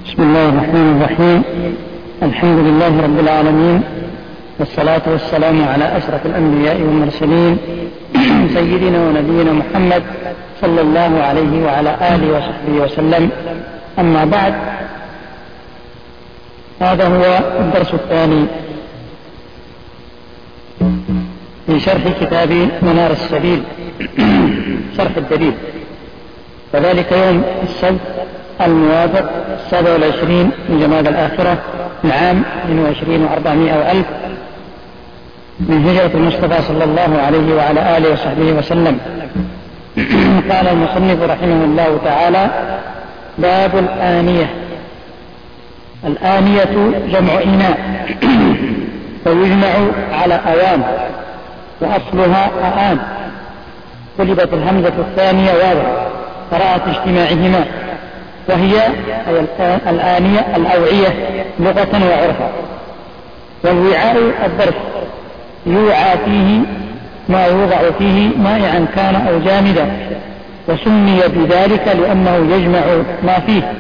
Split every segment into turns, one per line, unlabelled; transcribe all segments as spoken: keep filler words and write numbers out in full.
بسم الله الرحمن الرحيم. الحمد لله رب العالمين، والصلاة والسلام على أشرف الأنبياء والمرسلين سيدنا ونبينا محمد صلى الله عليه وعلى آله وصحبه وسلم. أما بعد، هذا هو الدرس الثاني في شرح كتاب منار السبيل شرح الدليل، وذلك يوم السبت الموافق السابع والعشرين من جماد الآخرة العام اثنين وعشرين وأربعمائة وألف من هجرة المصطفى صلى الله عليه وعلى آله وصحبه وسلم. قال المصنف رحمه الله تعالى: باب الآنية. الآنية جمع إناء، ويجمع على أوان، وأصلها آن، قلبت الهمزة الثانية واو قراءة اجتماعهما، وهي الآنية الأوعية لغة وعرفا. والوعاء الظرف يوعى فيه ما يوضع فيه مائعا كان أو جامدا، وسمي بذلك لأنه يجمع ما فيه.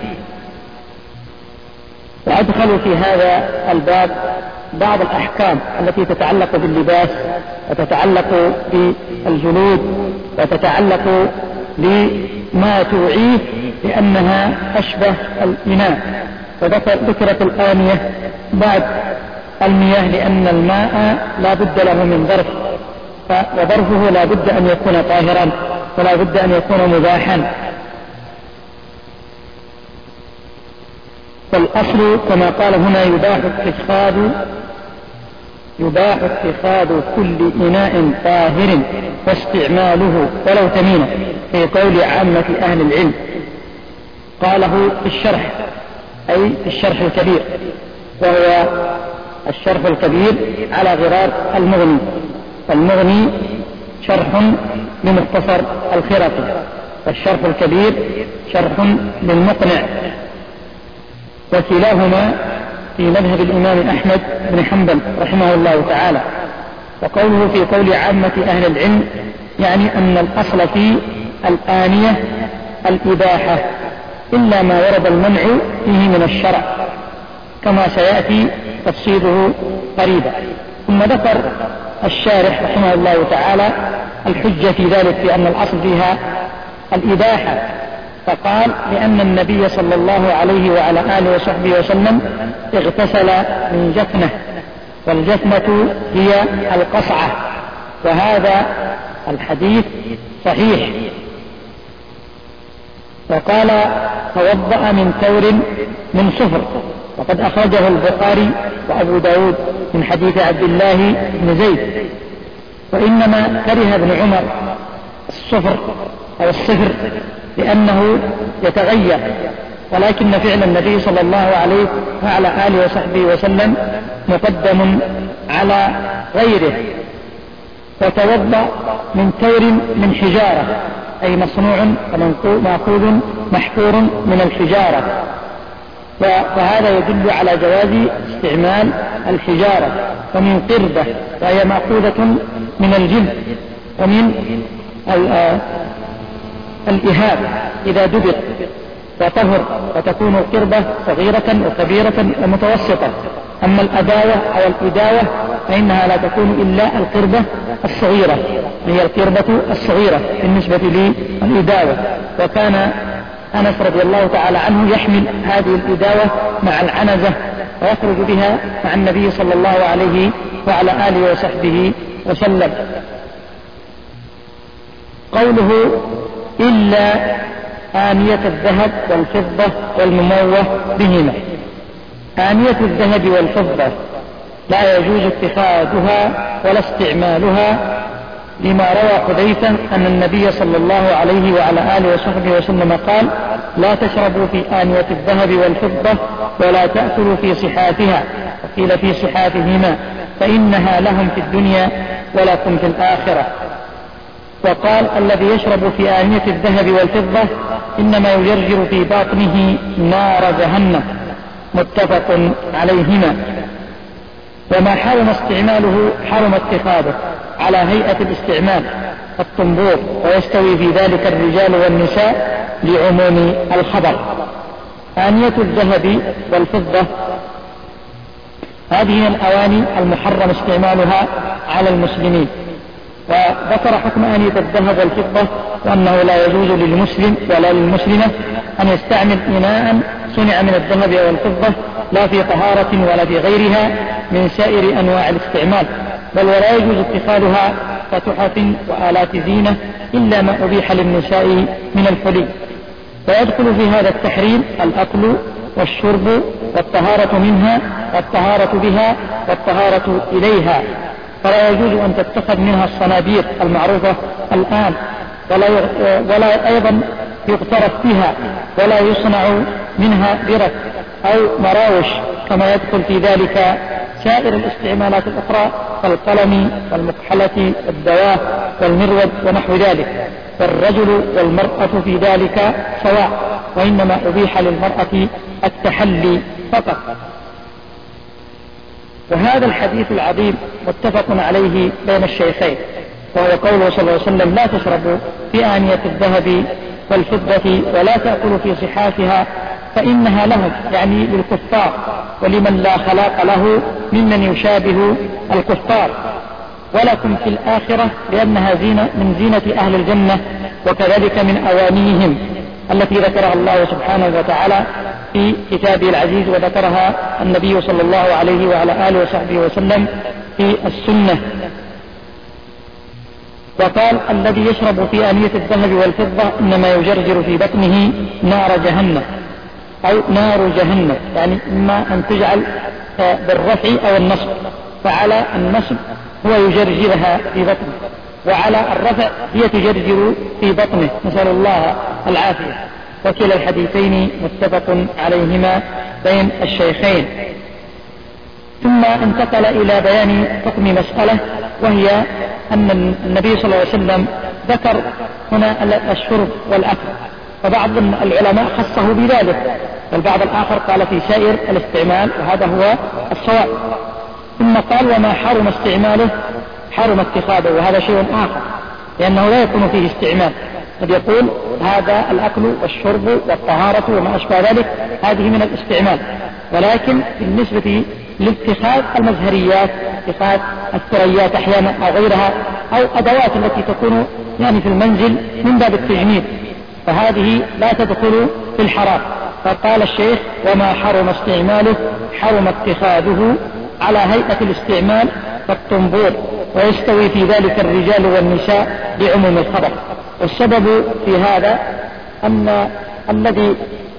وأدخل في هذا الباب بعض الأحكام التي تتعلق باللباس، وتتعلق بالجلود، وتتعلق بما توعيه لأنها أشبه الإناء. وذكرت الآنية بعد المياه لأن الماء لا بد له من ظرف، وظرفه لا بد أن يكون طاهرا ولا بد أن يكون مباحا. فالأصل كما قال هنا: يباح اتخاذ يباح اتخاذ كل إناء طاهر واستعماله ولو ثمينا، في قول عامة أهل العلم. قاله في الشرح، أي في الشرح الكبير، وهو الشرح الكبير على غرار المغني. المغني شرح لمختصر الخرقي، والشرح الكبير شرح للمقنع، وكلاهما في مذهب الإمام أحمد بن حنبل رحمه الله تعالى. وقوله في قول عامة أهل العلم يعني أن الأصل في الآنية الإباحة، إلا ما ورد المنع فيه من الشرع، كما سيأتي تفصيله قريبا. ثم ذكر الشارح رحمه الله تعالى الحجة في ذلك، في أن الأصل فيها الإباحة، فقال: لأن النبي صلى الله عليه وعلى آله وصحبه وسلم اغتسل من جفنة، والجفنة هي القصعة، وهذا الحديث صحيح. وقال: توضأ من ثور من صفر، وقد أخرجه البخاري وأبو داود من حديث عبد الله بن زيد. وإنما كره ابن عمر الصفر أو الصفر لأنه يتغير، ولكن فعل النبي صلى الله عليه وعلى آله وصحبه وسلم مقدم على غيره. وتوضأ من ثور من حجارة، أي مصنوع مأخوذ محفور من الحجارة، وهذا يدل على جواز استعمال الحجارة. ومن قردة، وهي مأخوذة من الجلد ومن الإهاب إذا دبر وطهر، وتكون القربة صغيرة وكبيرة ومتوسطة. أما الأداوة أو الإداوة فإنها لا تكون إلا القربة الصغيرة، هي القربة الصغيرة بالنسبة للإداوة. وكان أنس رضي الله تعالى عنه يحمل هذه الإداوة مع العنزة ويخرج بها مع النبي صلى الله عليه وعلى آله وصحبه وسلم. قوله: إلا آنية الذهب والفضة والمموه بهما. آنية الذهب والفضة لا يجوز اتخاذها ولا استعمالها، لما روى حذيفة أن النبي صلى الله عليه وعلى آله وصحبه وسلم قال: لا تشربوا في آنية الذهب والفضة ولا تأكلوا في صحافها، وقيل في صحافهما، فإنها لهم في الدنيا ولكم في الآخرة. وقال: الذي يشرب في آنية الذهب والفضة إنما يجرجر في باطنه نار جهنم، متفق عليهما. وما حرم استعماله حرم اتخاذه على هيئة الاستعمال الطنبور، ويستوي في ذلك الرجال والنساء لعموم الخبر. آنية الذهب والفضة هذه من الأواني المحرم استعمالها على المسلمين. وذكر حكم آنية الذهب والفضة وأنه لا يجوز للمسلم ولا للمسلمة أن يستعمل إناء صنع من الذهب والفضة لا في طهارة ولا في غيرها من سائر أنواع الاستعمال، بل ولا يجوز اتخاذها كتحف وآلات زينة إلا ما أبيح للنساء من الحلي. ويدخل في هذا التحريم الأكل والشرب والطهارة منها والطهارة بها والطهارة إليها، فلا يجوز أن تتخذ منها الصنابير المعروفة الآن، ولا, ولا أيضا يغترف بها، ولا يصنع منها برك أو مراوش، كما يدخل في ذلك سائر الاستعمالات الأخرى كالقلم والمكحلة والدواء والمرود ونحو ذلك. فالرجل والمرأة في ذلك سواء، وإنما أبيح للمرأة التحلي فقط. وهذا الحديث العظيم متفق عليه بين الشيخين، وهو قوله صلى الله عليه وسلم: لا تشربوا في آنية الذهب والفضة ولا تأكلوا في صحافها فإنها لهم، يعني للكفار ولمن لا خلاق له ممن يشابه الكفار، ولكم في الآخرة لأنها زينة من زينة أهل الجنة، وكذلك من أوانيهم التي ذكرها الله سبحانه وتعالى في كتابه العزيز، وذكرها النبي صلى الله عليه وعلى آله وصحبه وسلم في السنة. وقال: الذي يشرب في آنية الذهب والفضة إنما يجرجر في بطنه نار جهنم، أو نار جهنم، يعني إما أن تجعل بالرفع أو النصب، فعلى النصب هو يجرجرها في بطنه، وعلى الرفع هي تجرجر في بطنه، نسأل الله العافية. وكلا الحديثين متفق عليهما بين الشيخين. ثم انتقل إلى بيان حكم مسألة، وهي أن النبي صلى الله عليه وسلم ذكر هنا الشرب والأكل، فبعض العلماء خصه بذلك، والبعض الآخر قال في سائر الاستعمال، وهذا هو الصواب. ثم قال: وما حرم استعماله حرم اتخاذه، وهذا شيء آخر، لأنه لا يكون فيه استعمال. قد يقول هذا الأكل والشرب والطهارة وما أشبه ذلك هذه من الاستعمال، ولكن بالنسبة لاتخاذ المزهريات، اتخاذ الثريات أحيانا أو غيرها، أو أدوات التي تكون يعني في المنزل من باب التجميل، فهذه لا تدخل في الحرام. فقال الشيخ: وما حرم استعماله حرم اتخاذه على هيئة الاستعمال كالطنبور، ويستوي في ذلك الرجال والنساء بعموم الخبر. والسبب في هذا أن الذي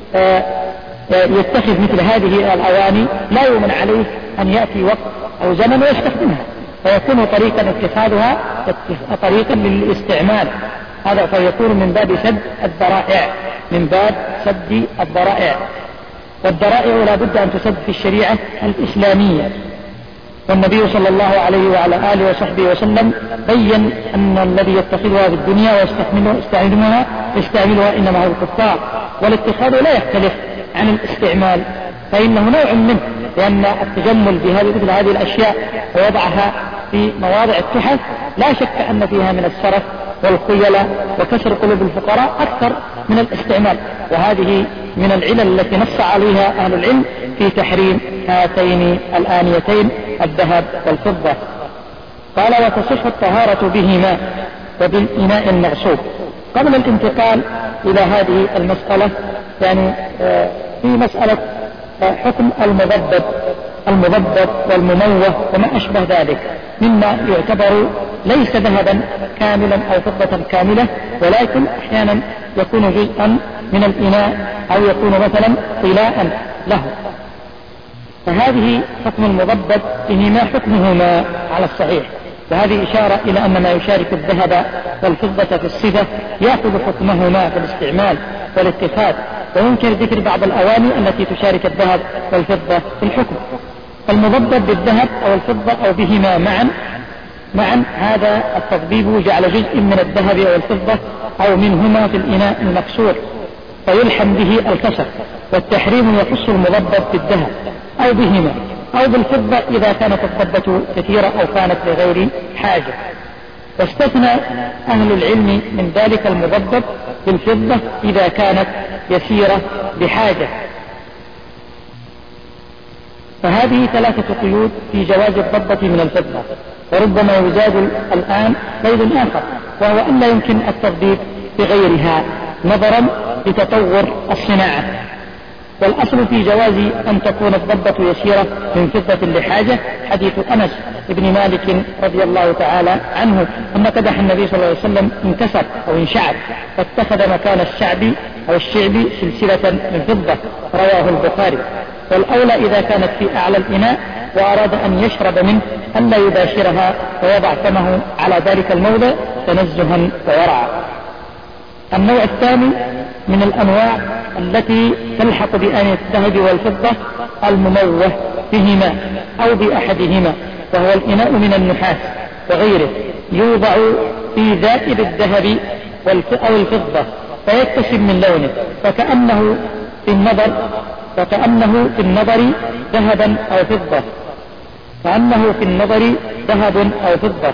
يتخذ مثل هذه الأواني لا يؤمن عليه أن يأتي وقت أو زمن ويستخدمها، فيكون طريقا اتخاذها طريقا للاستعمال، هذا فيكون من باب سد الذرائع، من باب سد الذرائع. والذرائع لا بد أن تسد في الشريعة الإسلامية. والنبي صلى الله عليه وعلى آله وصحبه وسلم بين أن الذي يتخذها في الدنيا ويستعملها يستعملها إنما هو الكفار، والاتخاذ لا يختلف عن الاستعمال، فإنه نوع منه، لأن التجمل بهذه مثل هذه الأشياء ووضعها في مواضع التحف لا شك أن فيها من السرف والخيلة وكسر قلوب الفقراء أكثر من الاستعمال، وهذه من العلل التي نص عليها أهل العلم في تحريم هاتين الآنيتين الذهب والفضة. قال: وتصح الطهارة بهما وبالإناء المغصوب. قبل الانتقال إلى هذه المسألة، يعني في مسألة حكم المضبب المضبب والمموه وما أشبه ذلك مما يعتبر ليس ذهبا كاملا أو فضة كاملة، ولكن أحيانا يكون جزءا من الإناء أو يكون مثلا طلاء له، فهذه حكم المضبب إنما حكمهما على الصحيح. وهذه إشارة إلى أن ما يشارك الذهب والفضة في الصفة يأخذ حكمهما في الاستعمال والاتخاذ، ويمكن ذكر بعض الأواني التي تشارك الذهب والفضة في الحكم. فالمضبب بالذهب أو الفضة أو بهما معا معا هذا التضبيب جعل جزء من الذهب أو الفضة أو منهما في الإناء المكسور فيلحم به الكسر، والتحريم يخص المضبب بالذهب أو بهما أو بالفضة إذا كانت الضبة كثيرة أو كانت لغير حاجة. واستثنى أهل العلم من ذلك المضبب بالفضة إذا كانت يسيرة بحاجة، فهذه ثلاثة قيود في جواز الضبة من الفضة. وربما يزاد الآن قيد آخر، وهو أن لا يمكن التضبيط بغيرها نظرا لتطور الصناعة. والأصل في جواز أن تكون الضبة يسيرة من فضة لحاجة حديث أنس بن مالك رضي الله تعالى عنه أن قدح النبي صلى الله عليه وسلم انكسر أو انشعب فاتخذ مكان الشعب أو الشعب سلسلة من فضة، رواه البخاري. والأولى إذا كانت في أعلى الإناء وأراد أن يشرب منه أن لا يباشرها ويضع فمه على ذلك الموضع تنزها وورعا. النوع الثاني من الأنواع التي تلحق بآنية الذهب والفضة المموه بهما أو بأحدهما، وهو الإناء من النحاس وغيره يوضع في ذائب الذهب أو الفضة فيكتسب من لونه فكأنه في النظر فكأنه في النظر ذهبا أو فضة كأنه في النظر ذهب أو فضة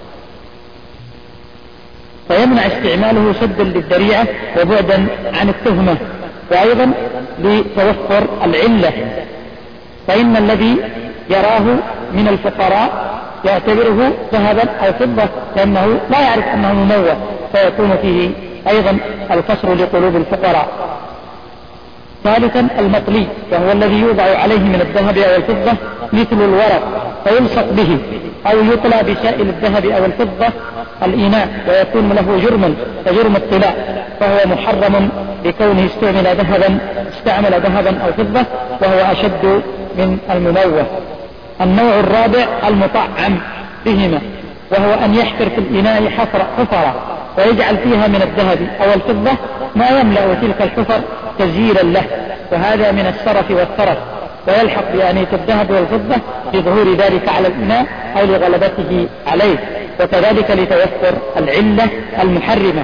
فيمنع استعماله سدا للذريعة وبعدا عن التهمة، وأيضا لتوفر العلة، فإن الذي يراه من الفقراء يعتبره ذهبا أو فضة لأنه لا يعرف أنه مموه، فيكون فيه أيضا الكسر لقلوب الفقراء. ثالثا المطلي، وهو الذي يوضع عليه من الذهب أو الفضة مثل الورق فيلصق به، أو يطلى بسائل الذهب أو الفضة الإناء ويكون له جرم كجرم الطلاء، فهو محرم لكونه استعمل ذهبا استعمل ذهبا أو فضة وهو أشد من المموه. النوع الرابع المطعم بهما، وهو أن يحفر في الإناء حفرة ويجعل فيها من الذهب أو الفضة ما يملأ تلك الحفر تزييلا له، وهذا من السرف والترف، ويلحق بآنية الذهب والفضة لظهور ذلك على الإناء أو لغلبته عليه، وكذلك لتوفر العلة المحرمة.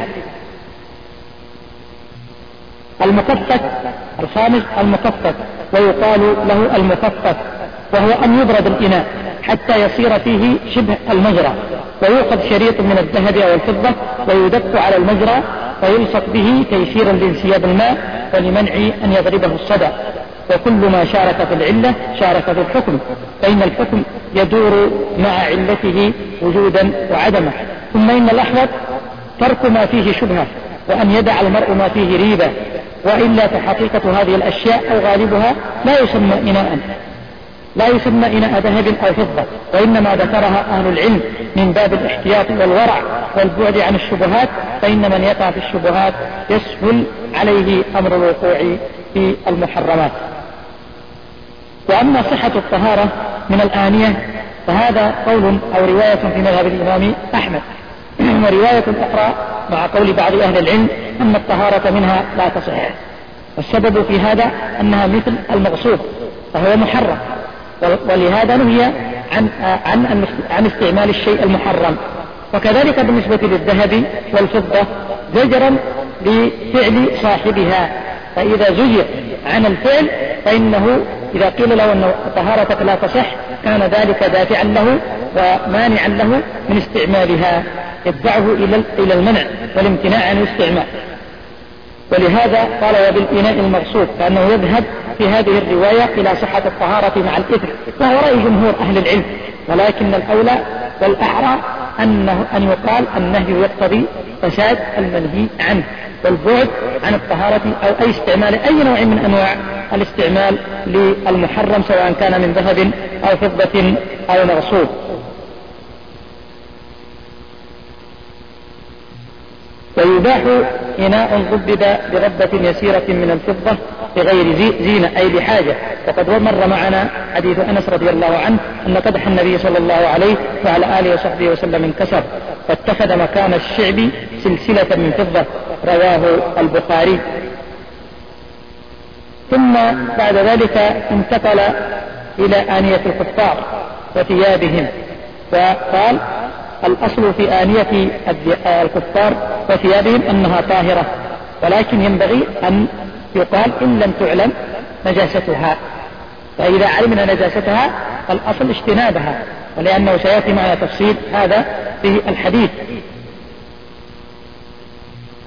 المكفف الخامس المكفف، ويقال له المكفف، وهو أن يبرد الإناء حتى يصير فيه شبه المجرى، ويوقد شريط من الذهب أو الفضة ويدق على المجرى ويلصق به تيسيرا لانسياب الماء ولمنع أن يضربه الصدى. وكل ما شارك في العلة شارك في الحكم، فإن الحكم يدور مع علته وجودا وعدما. ثم إن الأحوط ترك ما فيه شبهة، وأن يدع المرء ما فيه ريبة، وإلا فحقيقة هذه الأشياء أو غالبها لا يسمى إناء لا يسمى إناء ذهب أو فضة، وإنما ذكرها أهل العلم من باب الاحتياط والورع والبعد عن الشبهات، فإن من يقع في الشبهات يسهل عليه أمر الوقوع في المحرمات. وأما صحة الطهارة من الآنية فهذا قول أو رواية في مذهب الإمام أحمد، ورواية أخرى مع قول بعض أهل العلم أن الطهارة منها لا تصح. والسبب في هذا أنها مثل المغصوب فهو محرم، ولهذا نهي عن, عن, عن استعمال الشيء المحرم. وكذلك بالنسبة للذهب والفضة زجرا لفعل صاحبها، فإذا زجر عن الفعل فإنه إذا قيل له أن طهارتك لا تصح كان ذلك دافعا له ومانعا له من استعمالها، يدفعه إلى المنع والامتناع عن الاستعمال. ولهذا قال وبالإناء المغصوب، فأنه يذهب في هذه الرواية إلى صحة الطهارة مع الإثم، وهو رأي جمهور أهل العلم، ولكن الأولى والأحرى أنه أن يقال النهي يقتضي فساد المنهي عنه والبعد عن الطهارة أو أي استعمال أي نوع من أنواع الاستعمال للمحرم سواء كان من ذهب أو فضة أو مغصوب. ويباح إناء ضبب بربة يسيرة من الفضة بغير زينة أي لحاجة، وقد مر معنا حديث أنس رضي الله عنه أن قدح النبي صلى الله عليه وعلى آله وصحبه وسلم انكسر فاتخذ مكان الشعب سلسلة من فضة، رواه البخاري. ثم بعد ذلك انتقل إلى آنية الكفار وثيابهم، وقال الأصل في آنية الكفار وثيابهم أنها طاهرة، ولكن ينبغي أن يقال إن لم تعلم نجاستها، فإذا علمنا نجاستها فالأصل اجتنابها، ولأنه سيأتي معنا تفصيل هذا في الحديث.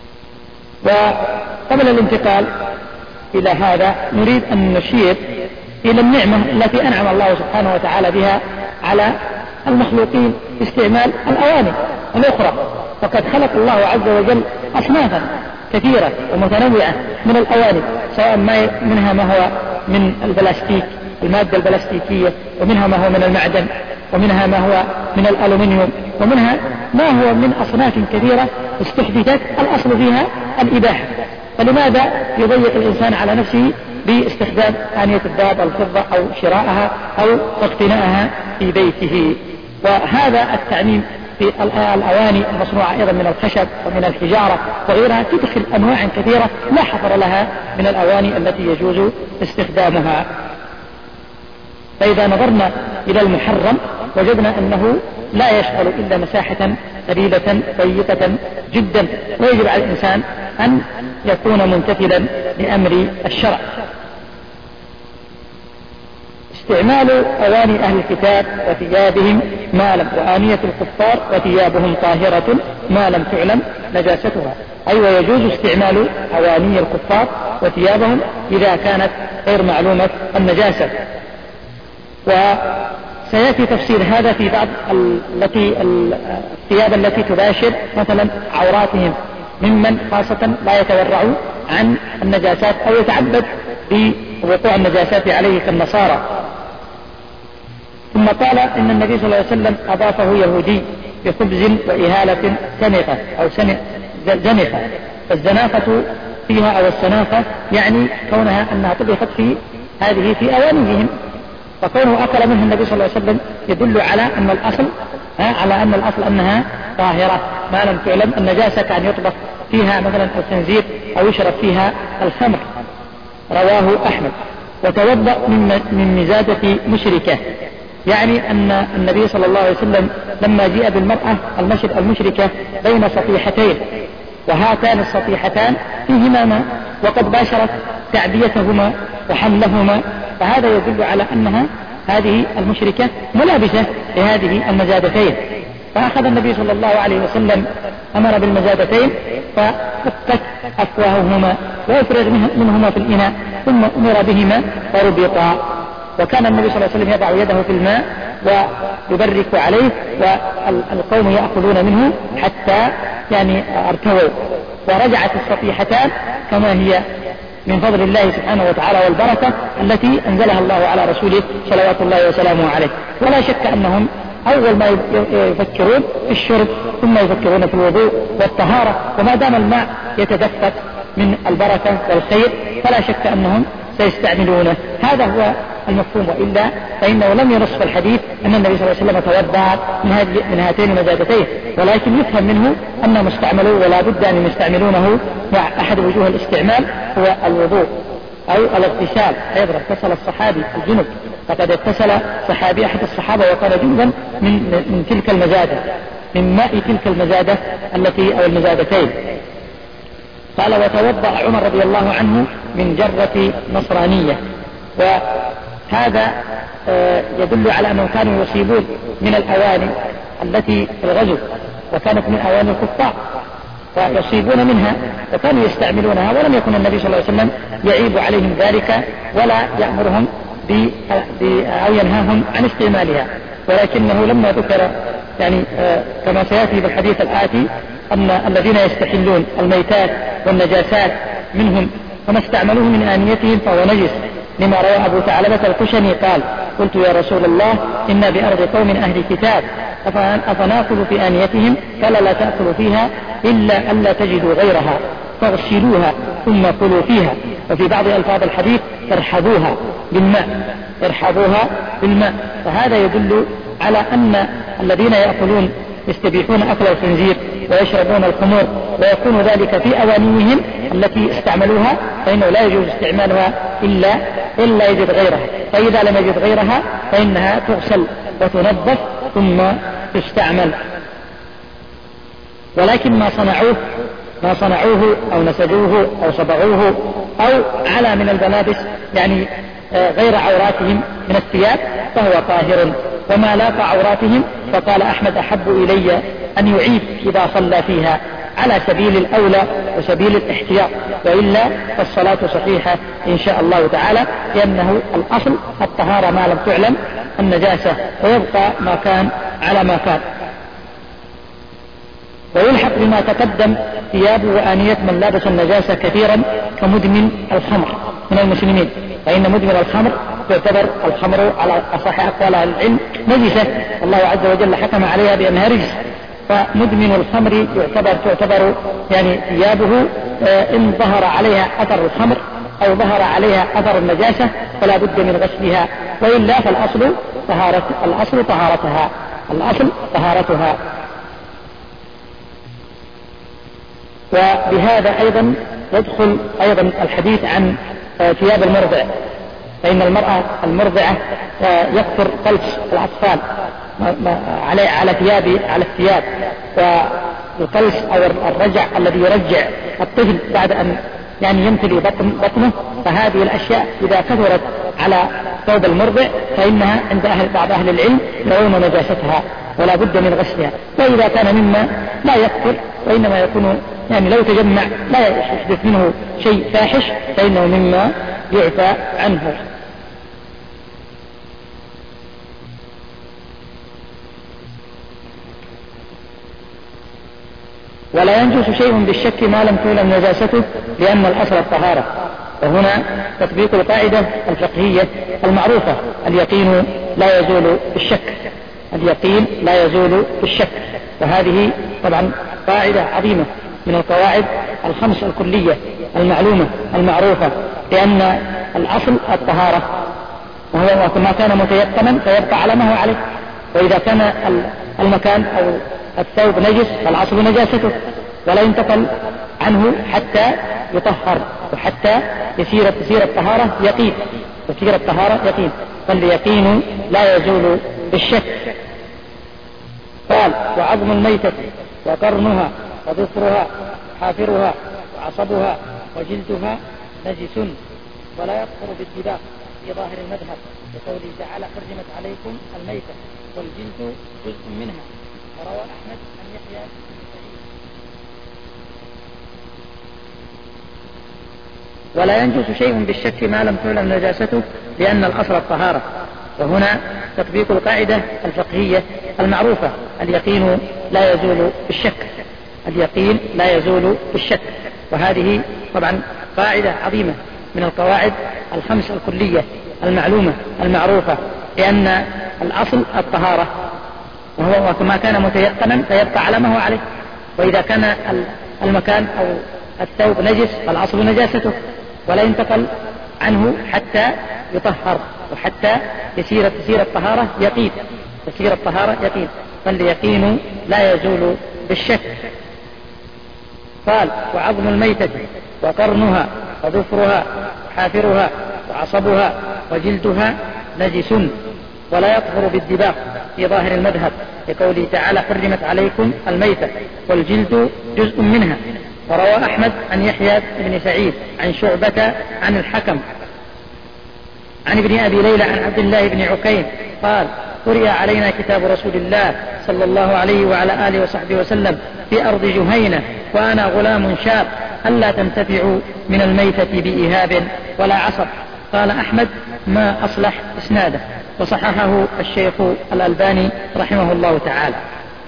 وقبل الانتقال إلى هذا نريد أن نشير إلى النعمة التي أنعم الله سبحانه وتعالى بها على المخلوقين باستعمال الأواني الأخرى. فقد خلق الله عز وجل أصنافا كثيرة ومتنوعة من الأواني، سواء ما منها ما هو من البلاستيك، المادة البلاستيكية، ومنها ما هو من المعدن، ومنها ما هو من الألومنيوم، ومنها ما هو من أصناف كثيرة استحدثت الأصل فيها الإباحة. فلماذا يضيق الإنسان على نفسه باستخدام آنية الذهب أو الفضة أو شراءها أو اقتناءها في بيته؟ وهذا التعميم في الأواني المصنوعة أيضا من الخشب ومن الحجارة وغيرها تدخل أنواع كثيرة لا حصر لها من الأواني التي يجوز استخدامها. فإذا نظرنا إلى المحرم وجدنا أنه لا يشغل إلا مساحة قليلة ضيقة جدا، ويجب على الإنسان أن يكون ممتثلا لأمر الشرع. استعمال أواني أهل الكتاب وثيابهم ما لم وآنية الكفار وثيابهم طاهرة ما لم تعلم نجاستها، أي أيوة ويجوز استعمال أواني الكفار وثيابهم إذا كانت غير معلومة النجاسة. وسيأتي تفسير هذا في بعض التي الثياب التي تباشر مثلا عوراتهم، ممن خاصة لا يتورع عن النجاسات أو يتعبد بوقوع النجاسات عليه كالنصارى. ثم قال إن النبي صلى الله عليه وسلم أضافه يهودي بخبز وإهالة سنخة أو زنخة. الزنافة فيها أو السنافة يعني كونها أنها طبخت في هذه في أوانيهم، فكونه أكل منها النبي صلى الله عليه وسلم يدل على أن الأصل على أن الأصل أنها طاهرة ما لم تعلم النجاسة، كأن يطبخ فيها مثلا الخنزير أو يشرب فيها الخمر. رواه أحمد. وتوضأ من مزادة مشركة، يعني أن النبي صلى الله عليه وسلم لما جاء بالمرأة المشركة بين سطيحتين، وهاتان السطيحتان فيهما ماء وقد باشرت تعبيتهما وحملهما، فهذا يدل على أنها هذه المشركة ملابسة لهذه المزادتين. فأخذ النبي صلى الله عليه وسلم أمر بالمزادتين ففتت أفواههما ويفرغ منهما في الإناء، ثم أمر بهما فربطا. وكان النبي صلى الله عليه وسلم يضع يده في الماء ويبرك عليه، والقوم يأخذون منه حتى يعني ارتووا، ورجعت السطيحتان كما هي من فضل الله سبحانه وتعالى والبركة التي أنزلها الله على رسوله صلوات الله وسلامه عليه. ولا شك أنهم أول ما يفكرون في الشرب ثم يفكرون في الوضوء والطهارة، وما دام الماء يتدفق من البركة والخير فلا شك أنهم سيستعملونه. هذا هو المفهوم، وإلا فإنه لم ينص في الحديث أن النبي صلى الله عليه وسلم توضأ من هاتين المزادتين، ولكن يفهم منه أنهم استعملوا ولا بد أن يستعملونه. أحد وجوه الاستعمال هو الوضوء أو الاغتسال. أيضا اغتسل الصحابي الجنب، فقد اغتسل صحابي أحد الصحابة وكان جنبا من, من تلك المزادة، من ماء تلك المزادة التي أو المزادتين. قال وتوضأ عمر رضي الله عنه من جرة نصرانية. وهذا يدل على أنهم كانوا يصيبون من الأواني التي في الغزو، وكانت من أواني الكفار، ويصيبون منها وكانوا يستعملونها، ولم يكن النبي صلى الله عليه وسلم يعيب عليهم ذلك ولا يأمرهم ب أو ينهاهم عن استعمالها. ولكنه لما ذكر يعني كما سيأتي بالحديث الآتي أن الذين يستحلون الميتات والنجاسات منهم وما استعملوه من آنيتهم فهو نجس، لما روى أبو ثعلبة الخشني قال قلت يا رسول الله إنا بأرض قوم أهل كتاب أفنأكل في آنيتهم؟ قال لا تأكلوا فيها إلا ألا تجدوا غيرها فاغسلوها ثم كلوا فيها. وفي بعض ألفاظ الحديث ارحبوها بالماء، ارحبوها بالماء. فهذا يدل على أن الذين يأكلون يستبيحون أكل الخنزير ويشربون الخمور ويكون ذلك في أوانيهم التي استعملوها، فإنه لا يجوز استعمالها إلا إلا يجد غيرها. فإذا لم يجد غيرها فإنها تغسل وتنظف ثم تستعمل. ولكن ما صنعوه ما صنعوه أو نسجوه أو صبغوه أو على من الملابس يعني غير عوراتهم من الثياب فهو طاهر. وما لاقى عوراتهم فقال أحمد أحب إلي أن يعيب إذا صلى فيها، على سبيل الأولى وسبيل الاحتياط، وإلا فالصلاة صحيحة إن شاء الله تعالى، لأنه الأصل الطهارة ما لم تعلم النجاسة، ويبقى ما كان على ما كان. ويلحق بما تقدم ثياب وآنية من لابس النجاسة كثيرا كمدمن الخمر من المسلمين، فإن مدمن الخمر يعتبر الخمر على أصح أقوال العلم نجسة، الله عز وجل حكم عليها بأنها رجس، فمدمن الخمر يعتبر تعتبر يعني ثيابه إن ظهر عليها أثر الخمر أو ظهر عليها أثر النجاسة فلا بد من غسلها، وإلا فالأصل طهارة الأصل طهارتها الأصل طهارتها. وبهذا أيضا يدخل أيضا الحديث عن ثياب المرضع، فإن المرأة المرضعة يكثر قلص الأطفال على على ثياب على الثياب، والقلص أو الرجع الذي يرجع الطفل بعد أن يعني يمتلي بطن بطنه، فهذه الأشياء إذا كثرت على ثوب المرضع فإنها عند أهل بعض أهل العلم يرون نجاستها ولا بد من غسلها. وإذا كان مما لا يكثر وإنما يكون يعني لو تجمع لا يحدث منه شيء فاحش فإنه مما يعفى عنه. ولا ينجس شيء بالشك ما لم تعلم نجاسته لأن الأصل الطهارة. وهنا تطبيق القاعدة الفقهية المعروفة: اليقين لا يزول بالشك، اليقين لا يزول بالشك. وهذه طبعا قاعدة عظيمة من القواعد الخمس الكلية المعلومة المعروفة، لأن الأصل الطهارة، وهو ما كان متيقنا فيبقى على ما هو عليه، وإذا كان المكان أو الثوب نجس فالأصل نجاسته ولا ينتقل عنه حتى يطهر وحتى يصير تسير الطهارة يقين تسير الطهارة يقين فاليقين لا يزول بالشك. قال: وعظم الميتة وقرنها وظفرها حافرها وعصبها وجلدها نجس ولا يكفر بالدباغ في ظاهر المذهب، بقوله تعالى: حرمت عليكم الميتة والجلد جزء منها. وروى أحمد عن يحيى بن سعيد. ولا ينجس شيء بالشك ما لم تعلم نجاسته لأن الأصل الطهارة. وهنا تطبيق القاعدة الفقهية المعروفة: اليقين لا يزول بالشك، اليقين لا يزول بالشك. وهذه طبعا قاعدة عظيمة من القواعد الخمس الكلية المعلومة المعروفة، لأن الأصل الطهارة، وهو ما كان متيقنا فيبقى على ما هو عليه، وإذا كان المكان أو الثوب نجس فالأصل نجاسته ولا ينتقل عنه حتى يطهر وحتى يسير تسير الطهارة يقين تسير الطهارة يقين فاليقين لا يزول بالشك. قال: وعظم الميتة وقرنها وظفرها وحافرها وعصبها وجلدها نجس ولا يطهر بالدباغ في ظاهر المذهب، لقوله تعالى: حرمت عليكم الميتة والجلد جزء منها. وروى أحمد عن يحيى بن سعيد عن شعبة عن الحكم عن ابن أبي ليلى عن عبد الله بن عكيم قال: قرئ علينا كتاب رسول الله صلى الله عليه وعلى آله وصحبه وسلم في أرض جهينة وأنا غلام شاب ألا تنتفعوا من الميتة بإهاب ولا عصب. قال أحمد: ما أصلح إسناده، وصححه الشيخ الألباني رحمه الله تعالى.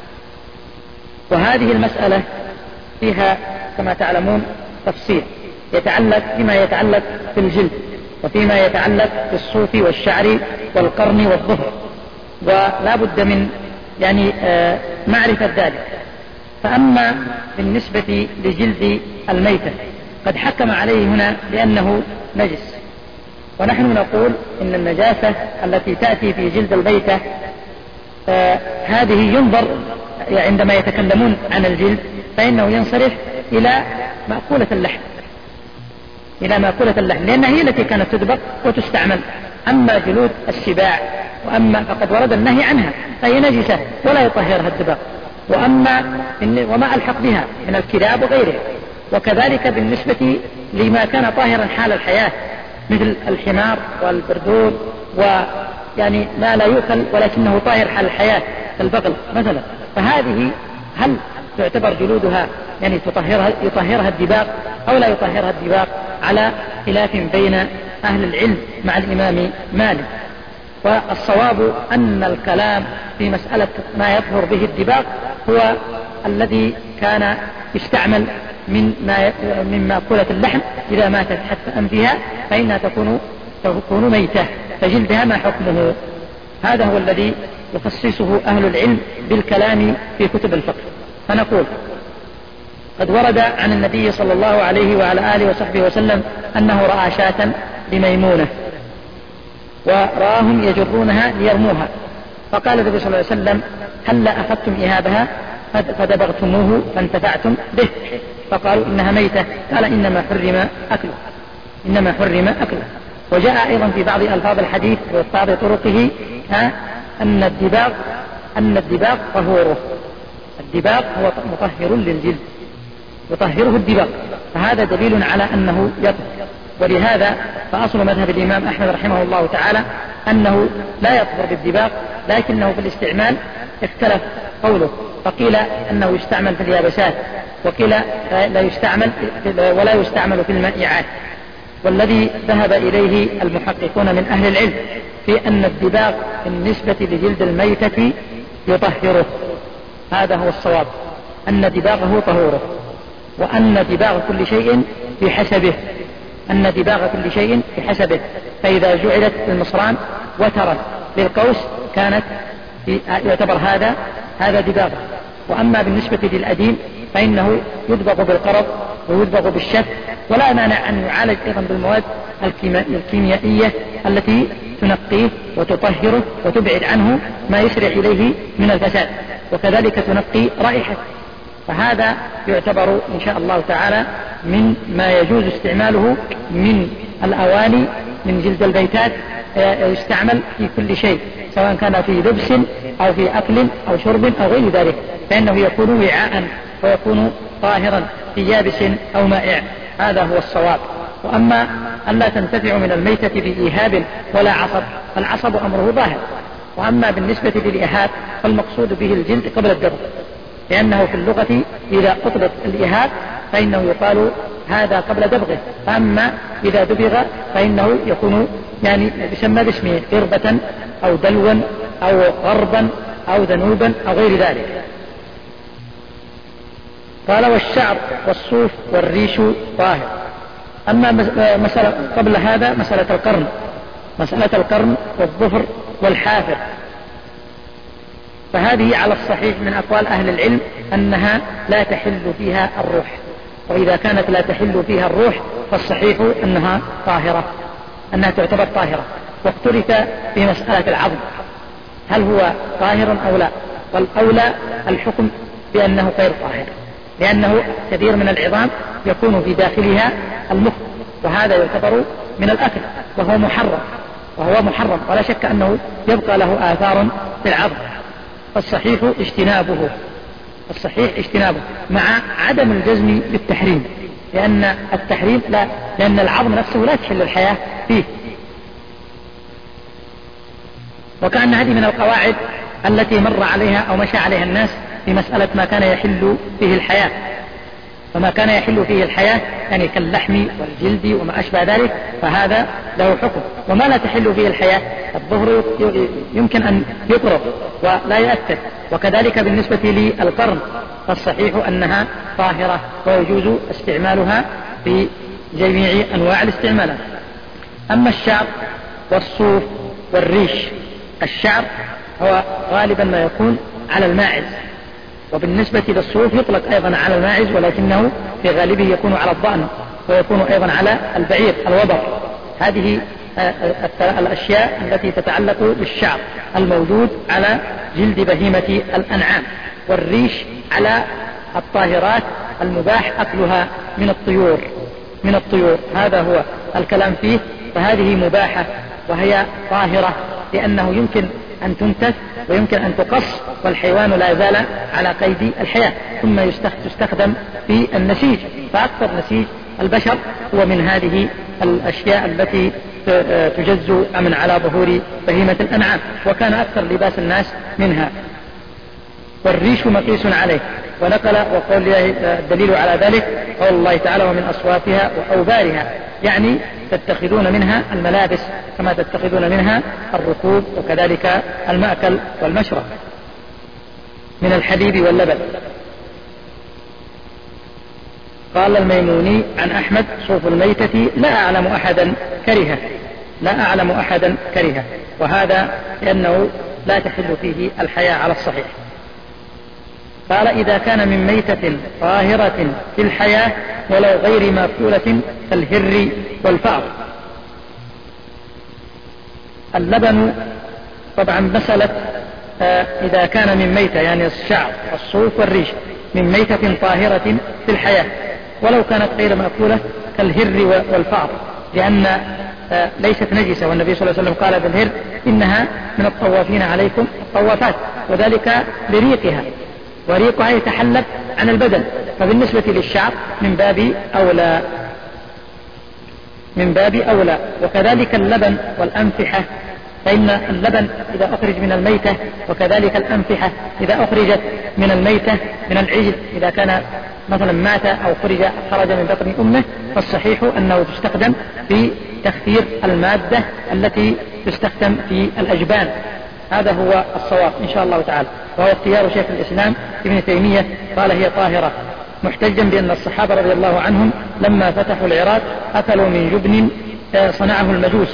وهذه المسألة فيها كما تعلمون تفصيل يتعلق فيما يتعلق بالجلد وفيما يتعلق بالصوف والشعر والقرن والظفر، ولا بد من يعني آه معرفة ذلك. فأما بالنسبة لجلد الميتة قد حكم عليه هنا بأنه نجس، ونحن نقول إن النجاسة التي تأتي في جلد الميتة آه هذه ينظر عندما يتكلمون عن الجلد فإنه ينصرف إلى مأكولة اللحم إلى مأكولة اللحم لأنها هي التي كانت تدبغ وتستعمل. أما جلود السباع وأما فقد ورد النهي عنها فهي نجسة ولا يطهرها الدبغ، وأما وما ألحق بها من الكلاب وغيره. وكذلك بالنسبة لما كان طاهرا حال الحياة مثل الحمار والبردود ويعني ما لا يؤكل ولكنه طاهر حال الحياة كالبقل مثلا، فهذه هل تعتبر جلودها يعني تطهرها يطهرها الدباغ أو لا يطهرها الدباغ، على خلاف بين أهل العلم مع الإمام مالك. والصواب أن الكلام في مسألة ما يطهر به الدباغ هو الذي كان يستعمل من ما من مأكولة اللحم إذا ماتت حتى أنفها فإنها تكون تكون ميتة، فجلدها ما حكمه. هذا هو الذي يخصصه أهل العلم بالكلام في كتب الفقه. فنقول قد ورد عن النبي صلى الله عليه وعلى آله وصحبه وسلم أنه رأى شاة لميمونة ورآهم يجرونها ليرموها، فقال النبي صلى الله عليه وسلم هل أخذتم إهابها فدبغتموه فانتفعتم به؟ فقالوا إنها ميتة. قال إنما حرم أكله إنما حرم أكله. وجاء أيضا في بعض ألفاظ الحديث وبعض طرقه أن الدباغ أن الدباغ طهوره، الدباغ هو مطهر للجلد يطهره الدباغ، فهذا دليل على أنه يطهر. ولهذا فأصل مذهب الإمام أحمد رحمه الله تعالى أنه لا يطهر بالدباغ، لكنه في الاستعمال اختلف قوله، فقيل أنه يستعمل في اليابسات، وقيل لا يستعمل ولا يستعمل في المائعات. والذي ذهب إليه المحققون من أهل العلم في أن الدباغ بالنسبة لجلد الميتة يطهره، هذا هو الصواب، أن دباغه طهوره، وأن دباغ كل شيء بحسبه أن دباغ كل شيء بحسبه. فإذا جعلت المصران وترا للقوس كانت يعتبر هذا هذا دباغ. وأما بالنسبة للأديم فإنه يدبغ بالقرض ويدبغ بالشف، ولا مانع أن يعالج أيضا بالمواد الكيميائية التي تنقيه وتطهره وتبعد عنه ما يسرع إليه من الفساد، وكذلك تنقي رائحة. فهذا يعتبر إن شاء الله تعالى من ما يجوز استعماله من الأواني من جلد البيتات، يستعمل في كل شيء سواء كان في لبس أو في أكل أو شرب أو غير ذلك، فإنه يكون وعاء ويكون طاهرا في يابس أو مائع. هذا هو الصواب. وأما أن لا تنتفع من الميتة بإيهاب ولا عصب، فالعصب أمره ظاهر. وأما بالنسبة للإيهاب فالمقصود به الجلد قبل الدبغ، لأنه في اللغة إذا أطلق الإيهاب فإنه يقال هذا قبل دبغه، فأما إذا دبغ فإنه يكون يعني يسمى باسمه قربة أو دلوا أو غربا أو ذنوبا أو غير ذلك. قال والشعر والصوف والريش طاهر. أما مسألة قبل هذا مسألة القرن مسألة القرن والظفر والحافر، فهذه على الصحيح من أقوال أهل العلم أنها لا تحل فيها الروح، وإذا كانت لا تحل فيها الروح فالصحيح أنها طاهرة أنها تعتبر طاهرة. واختلف في مسألة العظم هل هو طاهر أو لا، والأولى الحكم بأنه غير طاهر، لأنه كثير من العظام يكون في داخلها المخ، وهذا يعتبر من الأكل وهو محرم وهو محرم ولا شك أنه يبقى له آثار في العظم، فالصحيح اجتنابه الصحيح اجتنابه مع عدم الجزم بالتحريم، لأن التحريم لا لأن العظم نفسه لا تحل الحياة فيه. وكأن هذه من القواعد التي مر عليها أو مشى عليها الناس في مسألة ما كان يحل فيه الحياة، وما كان يحل فيه الحياة يعني كاللحم والجلد وما أشبه ذلك فهذا له حكم، وما لا تحل فيه الحياة الظهر يمكن أن يطرق ولا يؤثر. وكذلك بالنسبة للقرن فالصحيح أنها طاهرة ويجوز استعمالها في جميع أنواع الاستعمالات. أما الشعر والصوف والريش، الشعر هو غالبا ما يكون على الماعز، وبالنسبة للصوف يطلق أيضا على الماعز ولكنه في غالبه يكون على الضأن، ويكون أيضا على البعير الوبر. هذه الأشياء التي تتعلق بالشعر الموجود على جلد بهيمة الأنعام. والريش على الطاهرات المباح أكلها من الطيور من الطيور هذا هو الكلام فيه، فهذه مباحة وهي طاهرة، لأنه يمكن أن تنتف ويمكن أن تقص والحيوان لا زال على قيد الحياة، ثم تستخدم في النسيج، فأكثر نسيج البشر هو من هذه الأشياء التي تجز من على ظهور بهيمة الأنعام، وكان أكثر لباس الناس منها. والريش مقيس عليه، ونقل وقول الدليل على ذلك قول الله تعالى ومن أصوافها وأوبارها، يعني تتخذون منها الملابس كما تتخذون منها الركوب وكذلك المأكل والمشرب من الحليب واللبن. قال الميموني عن أحمد صوف الميتة لا أعلم أحدا كرهه لا أعلم أحدا كرهه وهذا لأنه لا تحل فيه الحياة على الصحيح. قال إذا كان من ميتة طاهرة في الحياة ولو غير مأكولة كالهر والفأر. اللبن طبعا مسألة إذا كان من ميتة يعني الشعر الصوف والريش من ميتة طاهرة في الحياة ولو كانت غير مأكولة كالهر والفأر لأن ليست نجسة، والنبي صلى الله عليه وسلم قال بالهر إنها من الطوافين عليكم الطوافات، وذلك لريقها وريقها يتحلب عن البدن، فبالنسبة للشعر من باب أولى من باب أولى. وكذلك اللبن والأنفحة، فإن اللبن إذا أخرج من الميتة وكذلك الأنفحة إذا أخرجت من الميتة من العجل إذا كان مثلا مات أو خرج خرج من بطن أمه، فالصحيح أنه تستخدم في تخثير المادة التي تستخدم في الأجبان. هذا هو الصواب إن شاء الله تعالى، وهو اختيار شيخ الإسلام ابن تيمية، قال هي طاهرة، محتجا بأن الصحابة رضي الله عنهم لما فتحوا العراق أكلوا من جبن صنعه المجوس،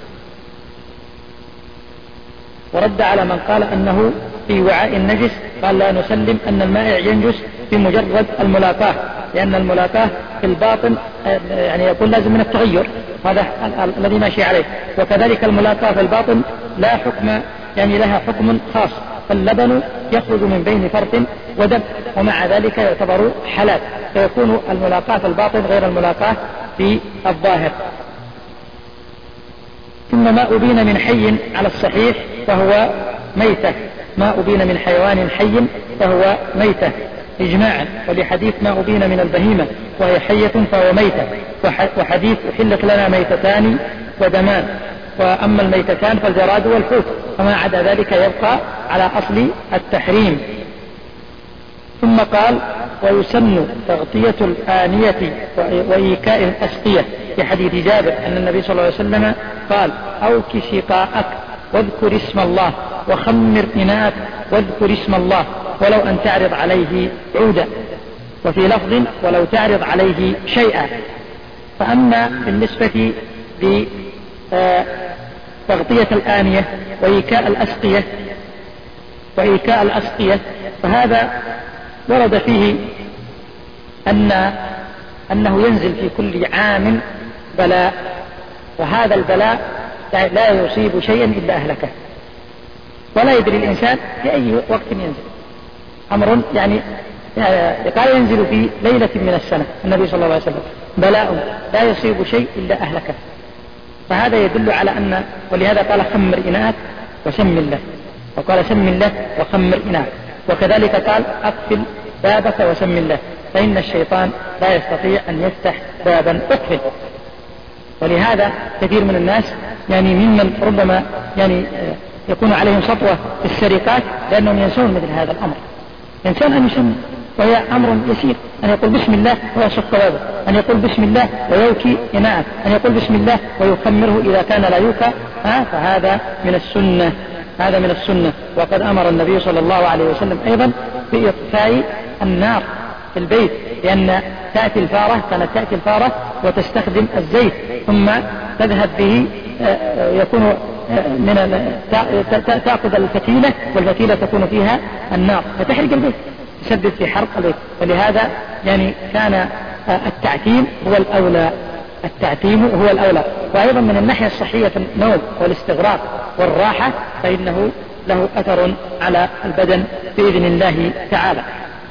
ورد على من قال أنه في وعاء النجس، قال لا نسلم أن المائع ينجس بمجرد الملاقاة، لأن الملاقاة في الباطن يعني يكون لازم من التغير، هذا الذي ماشي عليه، وكذلك الملاقاة في الباطن لا حكم يعني لها حكم خاص، فاللبن يخرج من بين فرث ودم ومع ذلك يعتبر حلال، فيكون الملاقاة في الباطن غير الملاقاة في الظاهر. ثم ما أبين من حي على الصحيح فهو ميتة، ما أبين من حيوان حي فهو ميتة إجماعا، ولحديث ما أبين من البهيمة وهي حية فهو ميتة، وحديث أحلت لنا ميتتان ودمان، وأما الميتتان فالجراد والحوت، وما عدا ذلك يبقى على أصل التحريم. ثم قال ويسن تغطية الآنية وإيكاء الأسقية في حديث جابر أن النبي صلى الله عليه وسلم قال أوك سقاءك واذكر اسم الله وخمر إناءك واذكر اسم الله ولو أن تعرض عليه عودا، وفي لفظ ولو تعرض عليه شيئا. فأما بالنسبة لتغطية الآنية وإيكاء الأسقية وإيكاء الأسقية فهذا ورد فيه أن أنه ينزل في كل عام بلاء، وهذا البلاء لا يصيب شيئا إلا أهلكه، ولا يدري الإنسان في أي وقت ينزل. أمر يعني قال ينزل في ليلة من السنة النبي صلى الله عليه وسلم بلاء لا يصيب شيء إلا أهلكه، فهذا يدل على أن، ولهذا قال خمر إناءك وسم الله، وقال سم الله وخمر إناءك، وكذلك قال أقفل بابك وسم الله، فإن الشيطان لا يستطيع أن يفتح بابا أقفل. ولهذا كثير من الناس يعني ممن ربما يعني يكون عليهم سطوة في السرقات لأنهم ينسون مثل هذا الأمر. إنسان أن يسمي وهي أمر يسير، أن يقول بسم الله ويشق بابه، أن يقول بسم الله ويوكي إناءه، أن يقول بسم الله ويخمره إذا كان لا يوكى، فهذا من السنة، هذا من السنة. وقد أمر النبي صلى الله عليه وسلم أيضا بإطفاء النار في البيت، لأن تأتي الفارة كانت تأتي الفارة وتستخدم الزيت ثم تذهب به، يكون من تأخذ الفتيلة والفتيلة تكون فيها النار فتحرق البيت، تسبب في حرق البيت. ولهذا يعني كان التعتيم هو الأولى، التعتيم هو الأولى. وأيضا من الناحية الصحية في النوم والاستغراق والراحة فإنه له أثر على البدن بإذن الله تعالى.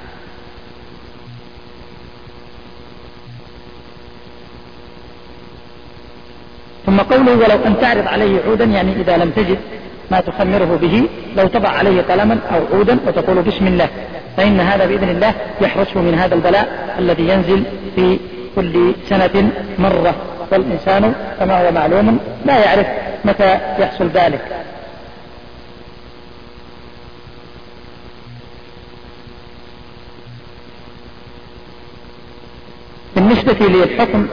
ثم قوله ولو أن تعرض عليه عودا، يعني إذا لم تجد ما تخمره به لو تضع عليه قلما أو عودا وتقول بسم الله، فإن هذا بإذن الله يحرسه من هذا البلاء الذي ينزل في كل سنة مرة، والإنسان كما هو معلوم لا يعرف متى يحصل ذلك. بالنسبة للحكم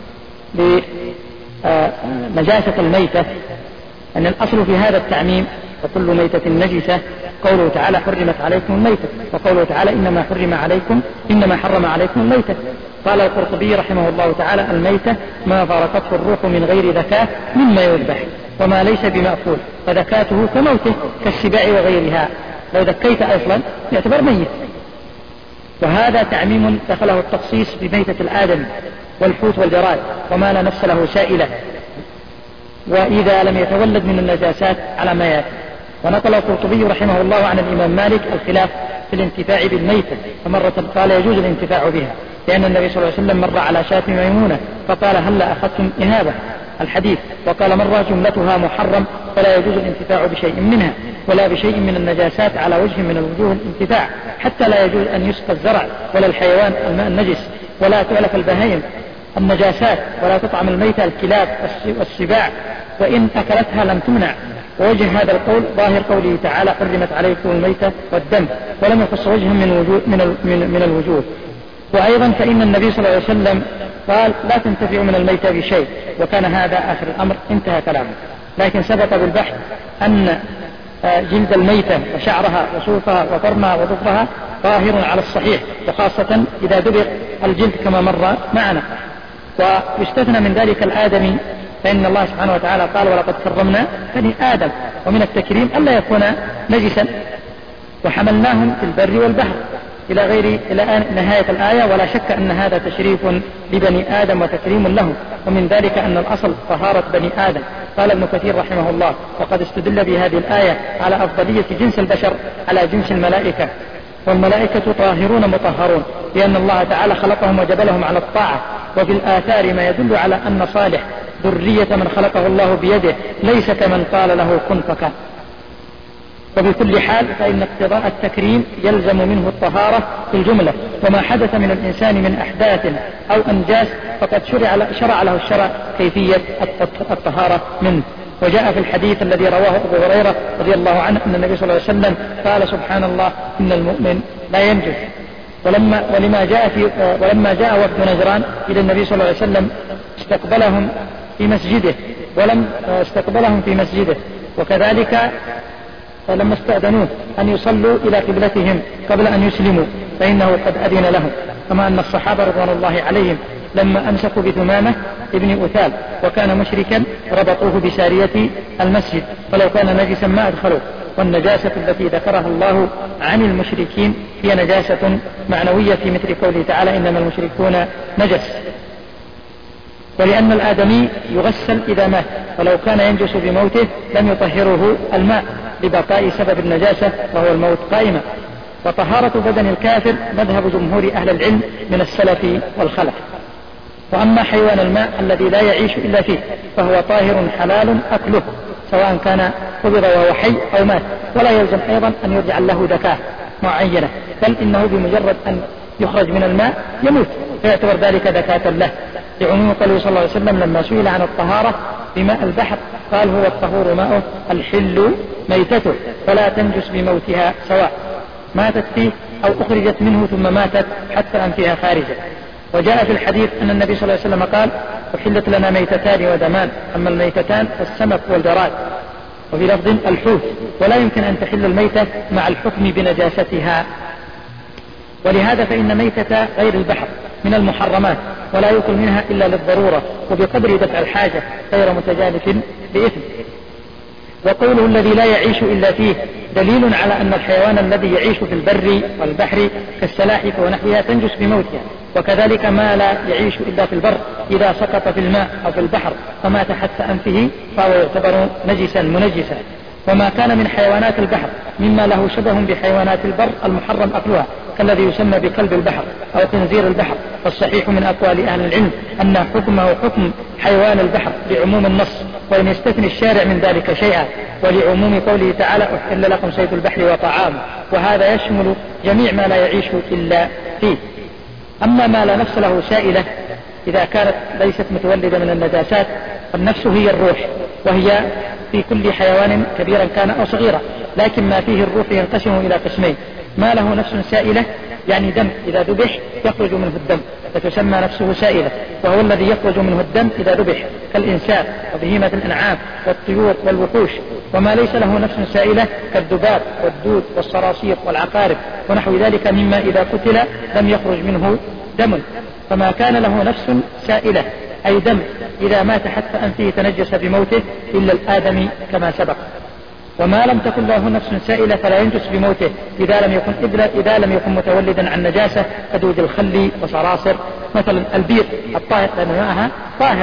بنجاسة الميتة أن الأصل في هذا التعميم وكل ميتة نجسة قوله تعالى حرمت عليكم الميتة، وقوله تعالى إنما حرم عليكم إنما حرم عليكم الميتة. قال القرطبي رحمه الله تعالى الميتة ما فارقته الروح من غير ذكاة مما يذبح وما ليس بمأكول فذكاته كموته كالسباع وغيرها، لو ذكيت أصلا يعتبر ميت. وهذا تعميم دخله التخصيص بميتة الآدم والحوت والجراد وما لا نفس له سائلة، وإذا لم يتولد من النجاسات على ما يأتي. ونقل القرطبي رحمه الله عن الإمام مالك الخلاف في الانتفاع بالميتة، فمرة قال يجوز الانتفاع بها لأن النبي صلى الله عليه وسلم مر على شاة ميمونة فقال هلا أخذتم إهابة الحديث، وقال مرة جملتها محرم فلا يجوز الانتفاع بشيء منها ولا بشيء من النجاسات على وجه من الوجوه الانتفاع، حتى لا يجوز أن يسقى الزرع ولا الحيوان الماء النجس ولا تؤلف البهائم النجاسات ولا تطعم الميتة الكلاب والسباع وإن أكلتها لم تمنع. ووجه هذا القول ظاهر قوله تعالى حرمت عليكم الميتة والدم، ولم يخص وجها من, وجوه من, من الوجوه. وأيضا فإن النبي صلى الله عليه وسلم قال لا تنتفع من الميتة بشيء، وكان هذا آخر الأمر انتهى كلامه. لكن ثبت بالبحث أن جلد الميتة وشعرها وصوفها وفرمها وضفرها ظاهر على الصحيح، وخاصة إذا دبغ الجلد كما مر معنا. ويستثنى من ذلك الآدمي، فإن الله سبحانه وتعالى قال ولقد كرمنا بني آدم، ومن التكريم ألا يكون نجسا وحملناهم في البر والبحر إلى غير إلى نهاية الآية. ولا شك أن هذا تشريف لبني آدم وتكريم لهم، ومن ذلك أن الأصل طهارة بني آدم. قال ابن كثير رحمه الله وقد استدل بهذه الآية على أفضلية جنس البشر على جنس الملائكة، والملائكة طاهرون مطهرون لأن الله تعالى خلقهم وجبلهم على الطاعة. وفي الآثار ما يدل على أن صالح ذرية من خلقه الله بيده ليس كمن قال له كن فكان. وبكل حال فإن اقتضاء التكريم يلزم منه الطهارة في الجملة، وما حدث من الإنسان من أحداث أو أنجاس فقد شرع, شرع له الشرع كيفية الطهارة منه. وجاء في الحديث الذي رواه أبو هريرة رضي الله عنه أن النبي صلى الله عليه وسلم قال سبحان الله إن المؤمن لا ينجس. ولما, ولما جاء في ولما جاء وفد نجران إلى النبي صلى الله عليه وسلم استقبلهم في مسجده ولم استقبلهم في مسجده، وكذلك لما استأذنوه أن يصلوا إلى قبلتهم قبل أن يسلموا فإنه قد أذن لهم. كما أن الصحابة رضوان الله عليهم لما أمسكوا بثمامة ابن أثال وكان مشركا ربطوه بسارية المسجد، فلو كان نجسا ما أدخلوه. والنجاسة التي ذكرها الله عن المشركين هي نجاسة معنوية في مثل قوله تعالى إنما المشركون نجس. ولأن الآدمي يغسل إذا مات، ولو كان ينجس بموته لم يطهره الماء لبقاء سبب النجاسة وهو الموت قائما. وطهارة بدن الكافر مذهب جمهور أهل العلم من السلف والخلف. وأما حيوان الماء الذي لا يعيش إلا فيه فهو طاهر حلال أكله سواء كان قبض وهو حي أو مات، ولا يلزم أيضا أن يرجع له ذكاة معينة، بل إنه بمجرد أن يخرج من الماء يموت فيعتبر ذلك ذكاة له، لعموم قوله صلى الله عليه وسلم لما سئل عن الطهارة بماء البحر قال هو الطهور ماؤه الحل ميتته فلا تنجس بموتها سواء ماتت فيه أو أخرجت منه ثم ماتت حتى أنفها خارجة. وجاء في الحديث أن النبي صلى الله عليه وسلم قال أحلت لنا ميتتان ودمان، أما الميتتان فالسمك والجراد، وفي لفظ الحوت، ولا يمكن أن تحل الميتة مع الحكم بنجاستها. ولهذا فإن ميتة غير البحر من المحرمات ولا يؤكل منها إلا للضرورة وبقدر دفع الحاجة غير متجانف بإثم. وقوله الذي لا يعيش إلا فيه دليل على أن الحيوان الذي يعيش في البر والبحر كالسلاحف ونحوها تنجس بموتها، وكذلك ما لا يعيش إلا في البر إذا سقط في الماء أو في البحر فمات حتى أنفه فهو يعتبر نجسا منجسا. وما كان من حيوانات البحر مما له شبه بحيوانات البر المحرم أكلها كالذي يسمى بكلب البحر أو خنزير البحر، فالصحيح من أقوال أهل العلم أن حكمه حكم حيوان البحر لعموم النص، وإن يستثني الشارع من ذلك شيئا، ولعموم قوله تعالى أحل لكم صيد البحر وطعامه، وهذا يشمل جميع ما لا يعيش إلا فيه. أما ما لا نفس له سائلة إذا كانت ليست متولدة من النجاسات فالنفس هي الروح، وهي في كل حيوان كبيرا كان أو صغيرا، لكن ما فيه الروح ينقسم إلى قسمين: ما له نفس سائلة يعني دم إذا ذبح يخرج منه الدم، فتسمى نفسه سائلة، وهو الذي يخرج منه الدم إذا ذبح كالإنسان وبهيمة الأنعام والطيور والوحوش. وما ليس له نفس سائلة كالذباب والدود والصراصير والعقارب ونحو ذلك مما إذا قتل لم يخرج منه دم. فما كان له نفس سائلة أي دم إذا مات حتى أنفه تنجس بموته إلا الآدمي كما سبق. وما لم تكن له نفس سائلة فلا ينجس بموته إذا لم يكن إذا لم يكن متولدا عن نجاسة كدود الخل وصراصر مثلا البير الطاهر لأن ماءها طاهر.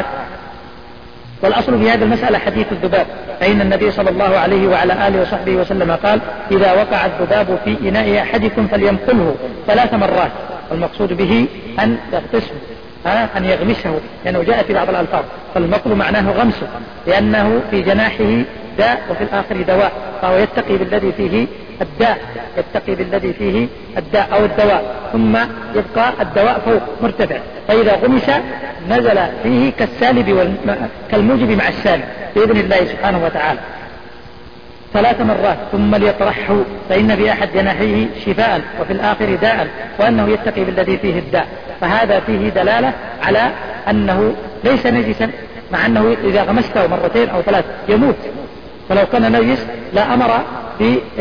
والأصل في هذه المسألة حديث الذباب، فإن النبي صلى الله عليه وعلى آله وصحبه وسلم قال: إذا وقع الذباب في إناء أحدكم فلينقله ثلاث مرات، والمقصود به أن يغتسه أن يغمسه، لأنه جاء في بعض الألفاظ، فالمقل معناه غمسه لأنه في جناحه داء وفي الآخر دواء، فهو يتقي بالذي فيه الداء يتقي بالذي فيه الداء أو الدواء، ثم يبقى الدواء فوق مرتفع، فإذا غمس نزل فيه كالسالب والم... كالموجب مع السالب بإذن الله سبحانه وتعالى ثلاث مرات، ثم ليطرحه فإن في أحد جناحيه شفاء وفي الآخر داء، وأنه يتقي بالذي فيه الداء. فهذا فيه دلالة على أنه ليس نجسا، مع أنه إذا غمسته مرتين أو ثلاث يموت، فلو كان نجس لا أمر ب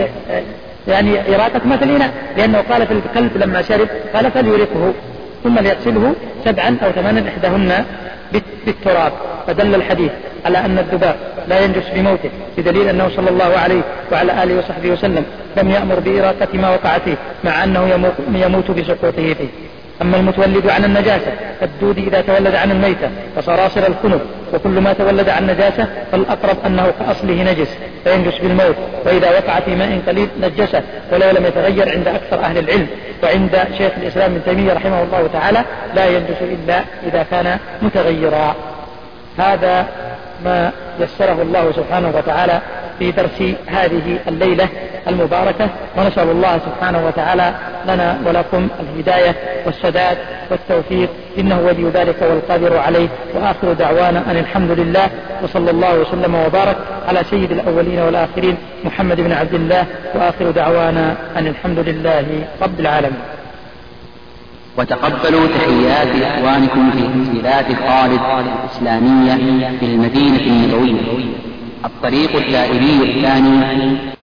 يعني إراقة مثل إناء، لأنه قال في الكلب لما شرب قال فليرقه ثم ليغسله سبعا أو ثمانا إحداهن بالتراب. فدل الحديث على أن الذباب لا ينجس بموته، بدليل أنه صلى الله عليه وعلى آله وصحبه وسلم لم يأمر بإراقة ما وقع فيه، مع أنه يموت بسقوطه فيه. أما المتولد عن النجاسة كالدود إذا تولد عن الميتة وصراصر الكنب وكل ما تولد عن نجاسة فالأقرب أنه كأصله نجس فينجس بالموت، وإذا وقع في ماء قليل نجسه ولو لم يتغير عند أكثر أهل العلم. وعند شيخ الإسلام ابن تيمية رحمه الله تعالى لا ينجس إلا إذا كان متغيرا. هذا ما يسره الله سبحانه وتعالى في درس هذه الليلة المباركة، ونسأل الله سبحانه وتعالى لنا ولكم الهداية والسداد والتوفيق، إنه ولي ذلك والقادر عليه. وآخر دعوانا أن الحمد لله، وصلى الله وسلم وبارك على سيد الأولين والآخرين محمد بن عبد الله، وآخر دعوانا أن الحمد لله رب العالمين.
وتقبلوا تحيات إخوانكم في تسجيلات خالد الإسلامية في المدينة النبوية. الطريق الدائري الثاني